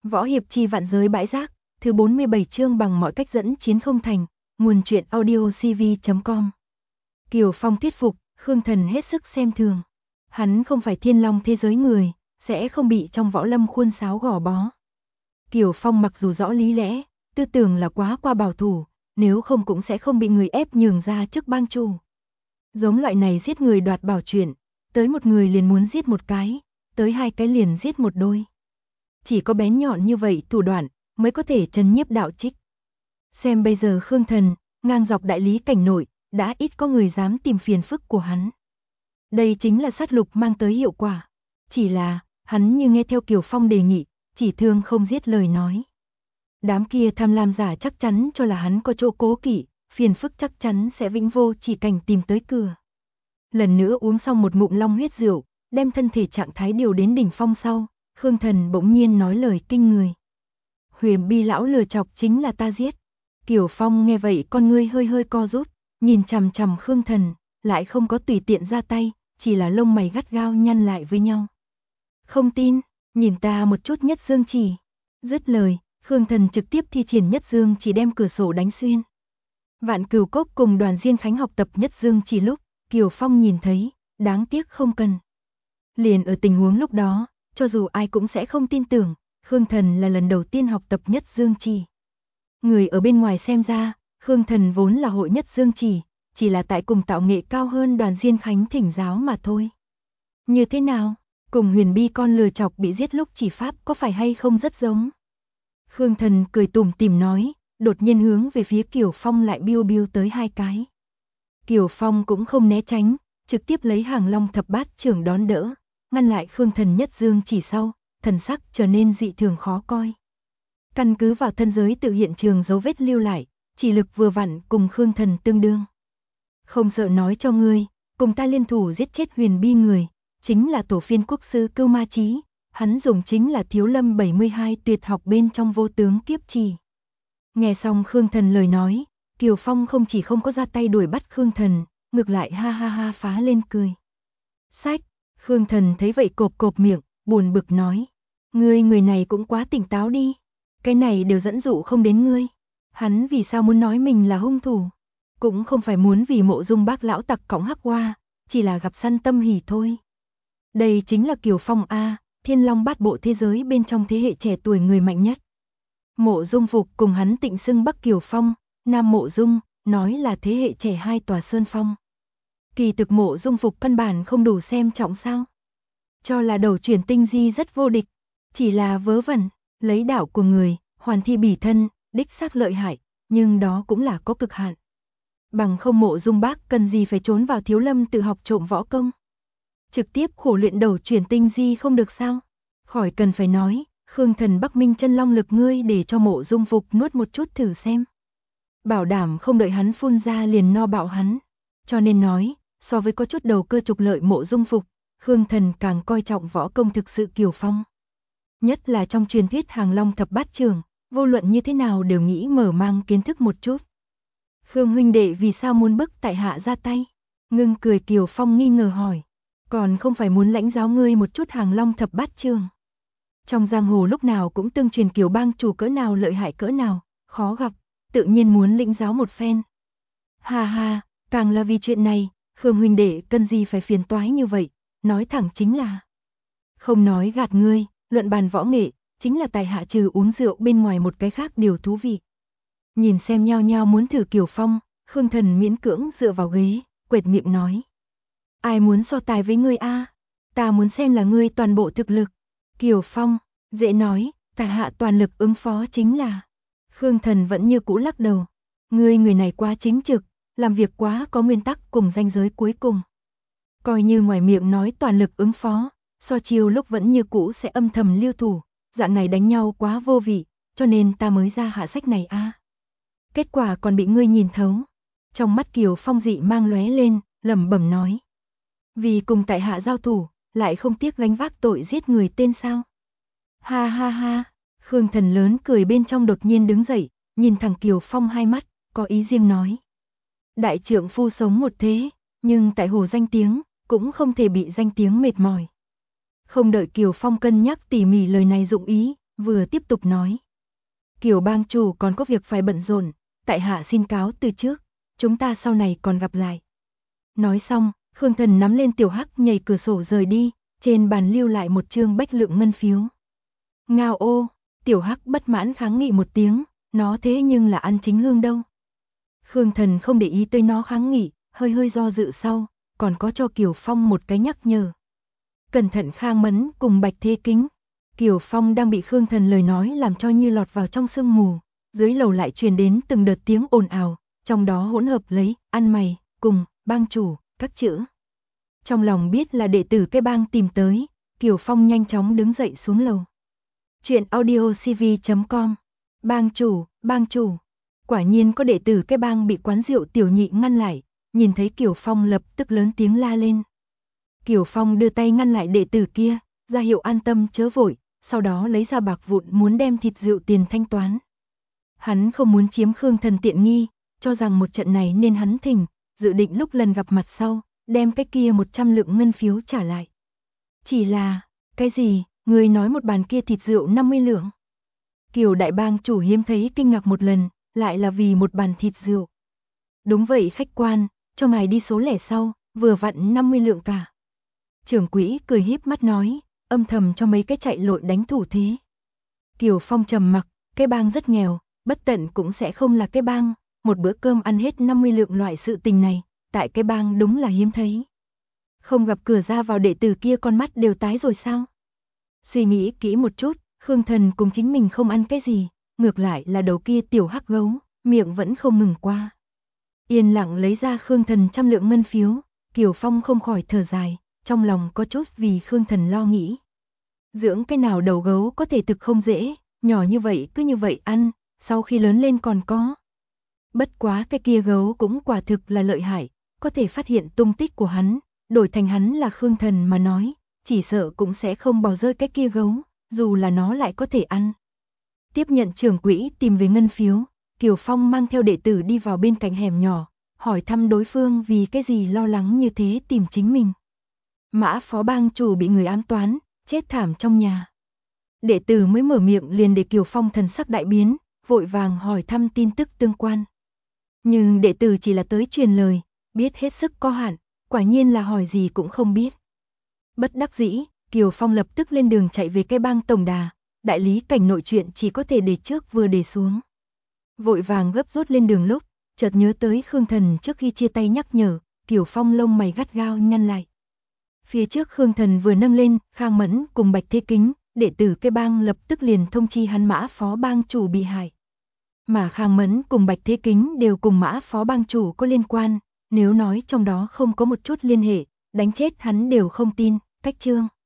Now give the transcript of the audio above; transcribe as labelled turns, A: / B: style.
A: Võ hiệp chi vạn giới bãi rác, thứ 47 chương bằng mọi cách dẫn chiến không thành, nguồn truyện audio cv.com. Kiều Phong thuyết phục, Khương Thần hết sức xem thường. Hắn không phải thiên long thế giới người, sẽ không bị trong võ lâm khuôn sáo gò bó. Kiều Phong mặc dù rõ lý lẽ, tư tưởng là quá qua bảo thủ, nếu không cũng sẽ không bị người ép nhường ra trước bang chủ. Giống loại này giết người đoạt bảo chuyện, tới một người liền muốn giết một cái, tới hai cái liền giết một đôi. Chỉ có bén nhọn như vậy thủ đoạn mới có thể trấn nhiếp đạo trích. Xem bây giờ Khương Thần, ngang dọc đại lý cảnh nội, đã ít có người dám tìm phiền phức của hắn. Đây chính là sát lục mang tới hiệu quả. Chỉ là, hắn như nghe theo Kiều Phong đề nghị, chỉ thương không giết lời nói. Đám kia tham lam giả chắc chắn cho là hắn có chỗ cố kỵ, phiền phức chắc chắn sẽ vĩnh vô chỉ cảnh tìm tới cửa. Lần nữa uống xong một ngụm long huyết rượu, đem thân thể trạng thái điều đến đỉnh phong sau, Khương Thần bỗng nhiên nói lời kinh người. Huyền Bi lão lừa chọc chính là ta giết. Kiều Phong nghe vậy con ngươi hơi hơi co rút, nhìn chằm chằm Khương Thần, lại không có tùy tiện ra tay, chỉ là lông mày gắt gao nhăn lại với nhau. Không tin, nhìn ta một chút nhất dương chỉ. Dứt lời, Khương Thần trực tiếp thi triển nhất dương chỉ đem cửa sổ đánh xuyên. Vạn Cửu Cốc cùng Đoàn Diên Khánh học tập nhất dương chỉ lúc, Kiều Phong nhìn thấy, đáng tiếc không cần. Liền ở tình huống lúc đó, cho dù ai cũng sẽ không tin tưởng, Khương Thần là lần đầu tiên học tập nhất dương chỉ. Người ở bên ngoài xem ra, Khương Thần vốn là hội nhất dương chỉ là tại cùng tạo nghệ cao hơn Đoàn Diên Khánh thỉnh giáo mà thôi. Như thế nào, cùng Huyền Bi con lừa chọc bị giết lúc chỉ pháp có phải hay không rất giống? Khương Thần cười tủm tỉm nói, đột nhiên hướng về phía Kiều Phong lại biêu biêu tới hai cái. Kiều Phong cũng không né tránh, trực tiếp lấy Hàng Long thập bát trưởng đón đỡ, ngăn lại Khương Thần nhất dương chỉ sau, thần sắc trở nên dị thường khó coi. Căn cứ vào thân giới tự hiện trường dấu vết lưu lại, chỉ lực vừa vặn cùng Khương Thần tương đương. Không sợ nói cho ngươi, cùng ta liên thủ giết chết Huyền Bi người, chính là tổ phiên quốc sư Cưu Ma Chí, hắn dùng chính là Thiếu Lâm 72 tuyệt học bên trong vô tướng kiếp chỉ. Nghe xong Khương Thần lời nói, Kiều Phong không chỉ không có ra tay đuổi bắt Khương Thần, ngược lại ha ha ha phá lên cười. Sách, Khương Thần thấy vậy cộp cộp miệng, buồn bực nói, người này cũng quá tỉnh táo đi, cái này đều dẫn dụ không đến ngươi. Hắn vì sao muốn nói mình là hung thủ? Cũng không phải muốn vì Mộ Dung bác lão tặc cõng hắc hoa, chỉ là gặp săn tâm hỉ thôi. Đây chính là Kiều Phong A, Thiên Long bát bộ thế giới bên trong thế hệ trẻ tuổi người mạnh nhất. Mộ Dung Phục cùng hắn tịnh xưng Bắc Kiều Phong, Nam Mộ Dung, nói là thế hệ trẻ hai tòa sơn phong. Kỳ thực Mộ Dung Phục căn bản không đủ xem trọng sao? Cho là đầu chuyển tinh di rất vô địch, chỉ là vớ vẩn, lấy đạo của người, hoàn thi bỉ thân, đích xác lợi hại, nhưng đó cũng là có cực hạn. Bằng không Mộ Dung bác cần gì phải trốn vào Thiếu Lâm tự học trộm võ công. Trực tiếp khổ luyện đầu chuyển tinh di không được sao? Khỏi cần phải nói, Khương Thần Bắc Minh chân long lực ngươi để cho Mộ Dung Phục nuốt một chút thử xem. Bảo đảm không đợi hắn phun ra liền no bạo hắn. Cho nên nói, so với có chút đầu cơ trục lợi Mộ Dung Phục, Khương Thần càng coi trọng võ công thực sự Kiều Phong. Nhất là trong truyền thuyết Hàng Long thập bát trưởng, vô luận như thế nào đều nghĩ mở mang kiến thức một chút. Khương huynh đệ vì sao muốn bức tại hạ ra tay? Ngưng cười Kiều Phong nghi ngờ hỏi. Còn không phải muốn lãnh giáo ngươi một chút Hàng Long thập bát trưởng. Trong giang hồ lúc nào cũng tương truyền Kiều bang chủ cỡ nào lợi hại cỡ nào, khó gặp, tự nhiên muốn lĩnh giáo một phen. Ha ha, càng là vì chuyện này, Khương huynh đệ cần gì phải phiền toái như vậy, nói thẳng chính là. Không nói gạt ngươi, luận bàn võ nghệ, chính là tài hạ trừ uống rượu bên ngoài một cái khác điều thú vị. Nhìn xem nhao nhao muốn thử Kiều Phong, Khương Thần miễn cưỡng dựa vào ghế, quệt miệng nói. Ai muốn so tài với ngươi a? Ta muốn xem là ngươi toàn bộ thực lực. Kiều Phong, dễ nói, tài hạ toàn lực ứng phó chính là. Khương Thần vẫn như cũ lắc đầu. Ngươi người này quá chính trực, làm việc quá có nguyên tắc cùng ranh giới cuối cùng. Coi như ngoài miệng nói toàn lực ứng phó, so chiêu lúc vẫn như cũ sẽ âm thầm lưu thủ, dạng này đánh nhau quá vô vị, cho nên ta mới ra hạ sách này a. Kết quả còn bị ngươi nhìn thấu. Trong mắt Kiều Phong dị mang lóe lên, lẩm bẩm nói. Vì cùng tại hạ giao thủ, lại không tiếc gánh vác tội giết người tên sao? Ha ha ha, Khương Thần lớn cười bên trong đột nhiên đứng dậy, nhìn thẳng Kiều Phong hai mắt, có ý riêng nói. Đại trượng phu sống một thế, nhưng tại hồ danh tiếng, cũng không thể bị danh tiếng mệt mỏi. Không đợi Kiều Phong cân nhắc tỉ mỉ lời này dụng ý, vừa tiếp tục nói. Kiều bang chủ còn có việc phải bận rộn, tại hạ xin cáo từ trước, chúng ta sau này còn gặp lại. Nói xong, Khương Thần nắm lên Tiểu Hắc nhảy cửa sổ rời đi, trên bàn lưu lại một trương bách lượng ngân phiếu. Ngao ô, Tiểu Hắc bất mãn kháng nghị một tiếng, nó thế nhưng là ăn chính hương đâu. Khương Thần không để ý tới nó kháng nghị, hơi do dự sau, còn có cho Kiều Phong một cái nhắc nhở. Cẩn thận Khang Mẫn cùng Bạch Thế Kính. Kiều Phong đang bị Khương Thần lời nói làm cho như lọt vào trong sương mù, dưới lầu lại truyền đến từng đợt tiếng ồn ào, trong đó hỗn hợp lấy ăn mày cùng bang chủ các chữ. Trong lòng biết là đệ tử cái bang tìm tới, Kiều Phong nhanh chóng đứng dậy xuống lầu. Chuyện audiocv.com. Bang chủ. Quả nhiên có đệ tử cái bang bị quán rượu Tiểu Nhị ngăn lại, nhìn thấy Kiều Phong lập tức lớn tiếng la lên. Kiều Phong đưa tay ngăn lại đệ tử kia, ra hiệu an tâm chớ vội, sau đó lấy ra bạc vụn muốn đem thịt rượu tiền thanh toán. Hắn không muốn chiếm Khương Thần tiện nghi, cho rằng một trận này nên hắn thỉnh, dự định lúc lần gặp mặt sau, đem cái kia 100 lượng ngân phiếu trả lại. Chỉ là, cái gì, người nói một bàn kia thịt rượu 50 lượng. Kiều đại bang chủ hiếm thấy kinh ngạc một lần, lại là vì một bàn thịt rượu. Đúng vậy khách quan, cho ngài đi số lẻ sau, vừa vặn 50 lượng cả. Trưởng quỹ cười híp mắt nói, âm thầm cho mấy cái chạy lội đánh thủ thế. Kiều Phong trầm mặc, cái bang rất nghèo, bất tận cũng sẽ không là cái bang, một bữa cơm ăn hết 50 lượng loại sự tình này, tại cái bang đúng là hiếm thấy. Không gặp cửa ra vào đệ tử kia con mắt đều tái rồi sao? Suy nghĩ kỹ một chút, Khương Thần cùng chính mình không ăn cái gì, ngược lại là đầu kia tiểu hắc gấu, miệng vẫn không ngừng qua. Yên lặng lấy ra Khương Thần 100 lượng ngân phiếu, Kiều Phong không khỏi thở dài, trong lòng có chút vì Khương Thần lo nghĩ. Dưỡng cái nào đầu gấu có thể thực không dễ, nhỏ như vậy cứ như vậy ăn, sau khi lớn lên còn có. Bất quá cái kia gấu cũng quả thực là lợi hại, có thể phát hiện tung tích của hắn, đổi thành hắn là Khương Thần mà nói, chỉ sợ cũng sẽ không bỏ rơi cái kia gấu, dù là nó lại có thể ăn. Tiếp nhận trưởng quỹ tìm về ngân phiếu, Kiều Phong mang theo đệ tử đi vào bên cạnh hẻm nhỏ, hỏi thăm đối phương vì cái gì lo lắng như thế tìm chính mình. Mã phó bang chủ bị người ám toán, chết thảm trong nhà. Đệ tử mới mở miệng liền để Kiều Phong thần sắc đại biến, vội vàng hỏi thăm tin tức tương quan. Nhưng đệ tử chỉ là tới truyền lời, biết hết sức có hạn, quả nhiên là hỏi gì cũng không biết. Bất đắc dĩ, Kiều Phong lập tức lên đường chạy về cái bang tổng đà, đại lý cảnh nội chuyện chỉ có thể để trước vừa để xuống. Vội vàng gấp rút lên đường lúc, chợt nhớ tới Khương Thần trước khi chia tay nhắc nhở, Kiều Phong lông mày gắt gao nhăn lại. Phía trước Khương Thần vừa nâng lên, Khang Mẫn cùng Bạch Thế Kính, đệ tử cái bang lập tức liền thông chi hắn Mã phó bang chủ bị hại. Mà Khang Mẫn cùng Bạch Thế Kính đều cùng Mã phó bang chủ có liên quan, nếu nói trong đó không có một chút liên hệ, đánh chết hắn đều không tin, cách chương.